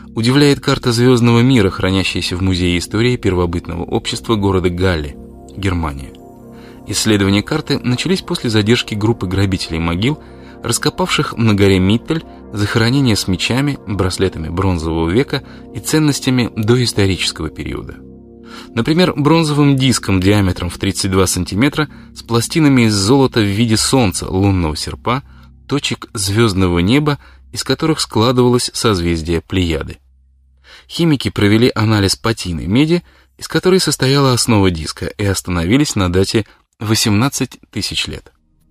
Удивляет карта звездного мира, хранящаяся в Музее истории первобытного общества города Галле, Германия. Исследования карты начались после задержки группы грабителей могил, раскопавших на горе Миттель захоронения с мечами, браслетами бронзового века и ценностями доисторического периода. Например, бронзовым диском диаметром в 32 сантиметра с пластинами из золота в виде солнца, лунного серпа, точек звездного неба, из которых складывалось созвездие Плеяды. Химики провели анализ патины меди, из которой состояла основа диска, и остановились на дате 18 тысяч лет.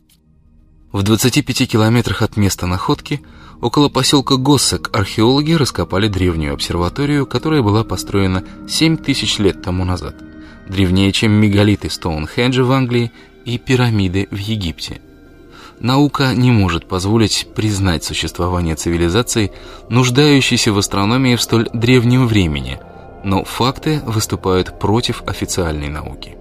В 25 километрах от места находки, около поселка Госсек, археологи раскопали древнюю обсерваторию, которая была построена 7 тысяч лет тому назад, древнее, чем мегалиты Стоунхенджа в Англии и пирамиды в Египте. Наука не может позволить признать существование цивилизации, нуждающейся в астрономии в столь древнем времени, но факты выступают против официальной науки.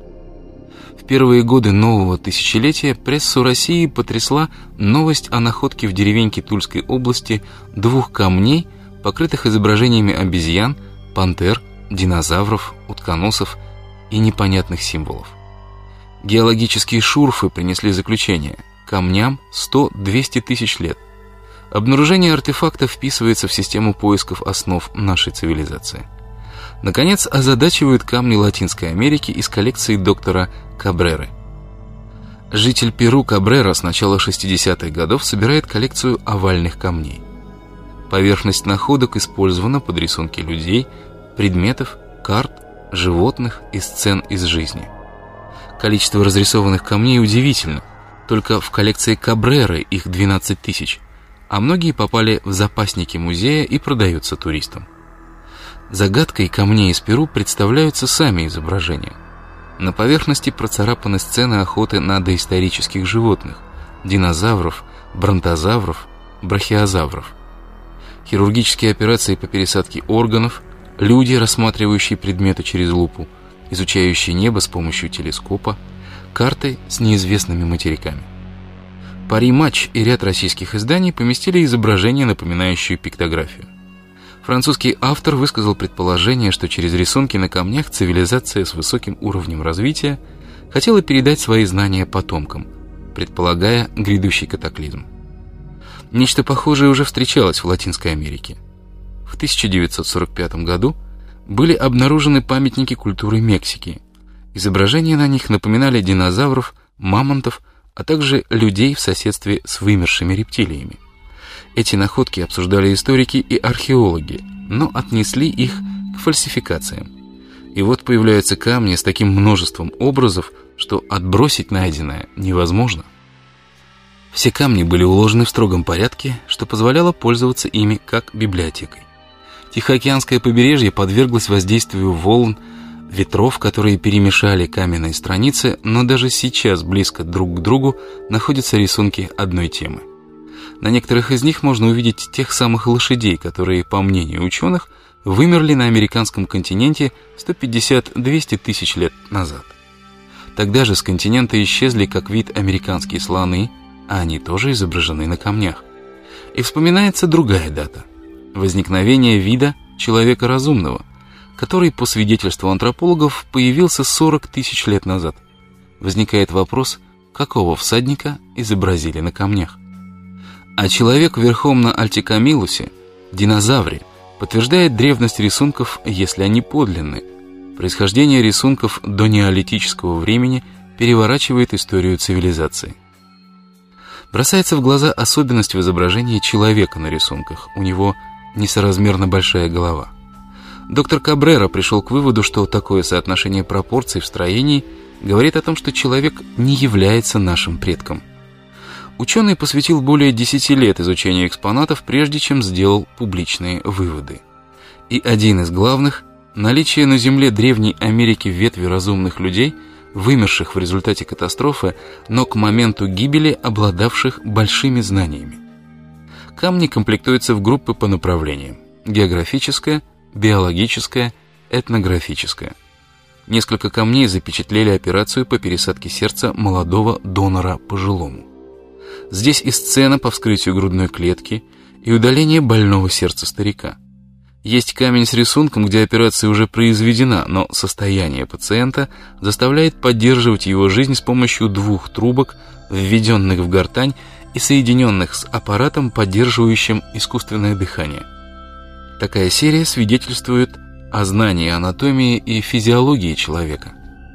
В первые годы нового тысячелетия прессу России потрясла новость о находке в деревеньке Тульской области 2 камней, покрытых изображениями обезьян, пантер, динозавров, утконосов и непонятных символов. Геологические шурфы принесли заключение: камням 100-200 тысяч лет. Обнаружение артефакта вписывается в систему поисков основ нашей цивилизации. Наконец, озадачивают камни Латинской Америки из коллекции доктора Кабреры. Житель Перу Кабрера с начала 60-х годов собирает коллекцию овальных камней. Поверхность находок использована под рисунки людей, предметов, карт, животных и сцен из жизни. Количество разрисованных камней удивительно. Только в коллекции Кабреры их 12 тысяч, а многие попали в запасники музея и продаются туристам. Загадкой камней из Перу представляются сами изображения. На поверхности процарапаны сцены охоты на доисторических животных: динозавров, бронтозавров, брахиозавров. Хирургические операции по пересадке органов, люди, рассматривающие предметы через лупу, изучающие небо с помощью телескопа, карты с неизвестными материками. Пари Матч и ряд российских изданий поместили изображение, напоминающее пиктографию. Французский автор высказал предположение, что через рисунки на камнях цивилизация с высоким уровнем развития хотела передать свои знания потомкам, предполагая грядущий катаклизм. Нечто похожее уже встречалось в Латинской Америке. В 1945 году были обнаружены памятники культуры Мексики. Изображения на них напоминали динозавров, мамонтов, а также людей в соседстве с вымершими рептилиями. Эти находки обсуждали историки и археологи, но отнесли их к фальсификациям. И вот появляются камни с таким множеством образов, что отбросить найденное невозможно. Все камни были уложены в строгом порядке, что позволяло пользоваться ими как библиотекой. Тихоокеанское побережье подверглось воздействию волн, ветров, которые перемешали каменные страницы, но даже сейчас близко друг к другу находятся рисунки одной темы. На некоторых из них можно увидеть тех самых лошадей, которые, по мнению ученых, вымерли на американском континенте 150-200 тысяч лет назад. Тогда же с континента исчезли как вид американские слоны, а они тоже изображены на камнях. И вспоминается другая дата – возникновение вида человека разумного, который, по свидетельству антропологов, появился 40 тысяч лет назад. Возникает вопрос, какого всадника изобразили на камнях. А человек верхом на Альтикамилусе, динозавре, подтверждает древность рисунков, если они подлинны. Происхождение рисунков до неолитического времени переворачивает историю цивилизации. Бросается в глаза особенность в изображении человека на рисунках. У него несоразмерно большая голова. Доктор Кабрера пришел к выводу, что такое соотношение пропорций в строении говорит о том, что человек не является нашим предком. Ученый посвятил более 10 лет изучению экспонатов, прежде чем сделал публичные выводы. И один из главных – наличие на Земле Древней Америки ветви разумных людей, вымерших в результате катастрофы, но к моменту гибели обладавших большими знаниями. Камни комплектуются в группы по направлениям: географическое, биологическое, этнографическое. Несколько камней запечатлели операцию по пересадке сердца молодого донора пожилому. Здесь и сцена по вскрытию грудной клетки, и удаление больного сердца старика. Есть камень с рисунком, где операция уже произведена, но состояние пациента заставляет поддерживать его жизнь с помощью 2 трубок, введенных в гортань и соединенных с аппаратом, поддерживающим искусственное дыхание. Такая серия свидетельствует о знании анатомии и физиологии человека.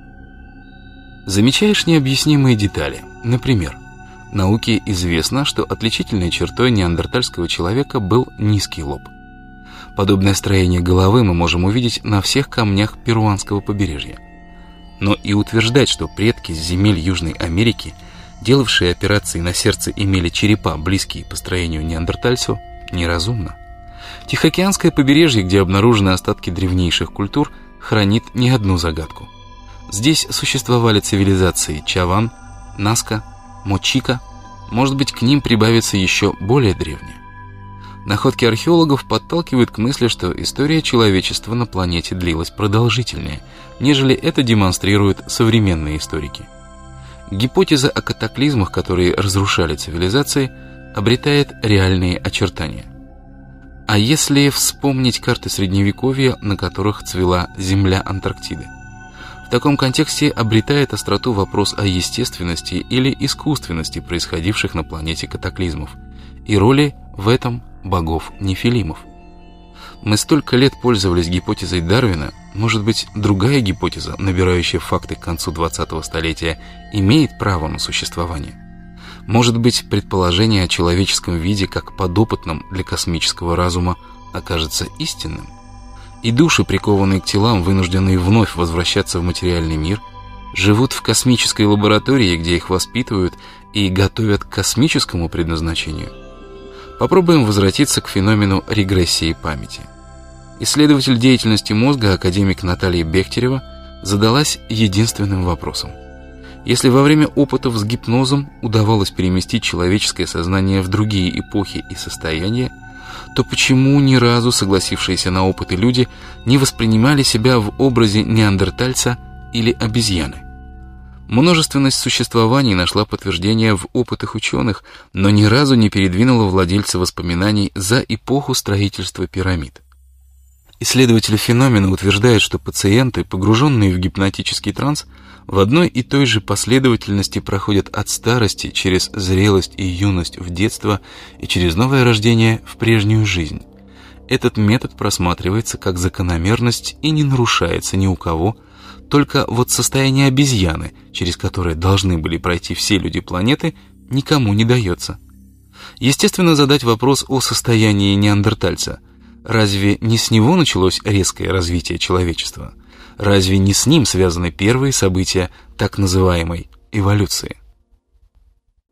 Замечаешь необъяснимые детали. Например, науке известно, что отличительной чертой неандертальского человека был низкий лоб. Подобное строение головы мы можем увидеть на всех камнях перуанского побережья. Но и утверждать, что предки с земель Южной Америки, делавшие операции на сердце, имели черепа, близкие по строению неандертальцу, неразумно. Тихоокеанское побережье, где обнаружены остатки древнейших культур, хранит не одну загадку. Здесь существовали цивилизации Чаван, Наска, Мочика, может быть, к ним прибавится еще более древние. Находки археологов подталкивают к мысли, что история человечества на планете длилась продолжительнее, нежели это демонстрируют современные историки. Гипотеза о катаклизмах, которые разрушали цивилизации, обретает реальные очертания. А если вспомнить карты Средневековья, на которых цвела земля Антарктиды? В таком контексте обретает остроту вопрос о естественности или искусственности происходивших на планете катаклизмов и роли в этом богов-нефилимов. Мы столько лет пользовались гипотезой Дарвина, может быть, другая гипотеза, набирающая факты к концу 20-го столетия, имеет право на существование. Может быть, предположение о человеческом виде как подопытном для космического разума окажется истинным? И души, прикованные к телам, вынужденные вновь возвращаться в материальный мир, живут в космической лаборатории, где их воспитывают и готовят к космическому предназначению. Попробуем возвратиться к феномену регрессии памяти. Исследователь деятельности мозга, академик Наталья Бехтерева, задалась единственным вопросом. Если во время опытов с гипнозом удавалось переместить человеческое сознание в другие эпохи и состояния, то почему ни разу согласившиеся на опыты люди не воспринимали себя в образе неандертальца или обезьяны? Множественность существований нашла подтверждение в опытах ученых, но ни разу не передвинула владельца воспоминаний за эпоху строительства пирамид. Исследователи феномена утверждают, что пациенты, погруженные в гипнотический транс, в одной и той же последовательности проходят от старости через зрелость и юность в детство и через новое рождение в прежнюю жизнь. Этот метод просматривается как закономерность и не нарушается ни у кого, только вот состояние обезьяны, через которое должны были пройти все люди планеты, никому не дается. Естественно, задать вопрос о состоянии неандертальца. Разве не с него началось резкое развитие человечества? Разве не с ним связаны первые события так называемой эволюции?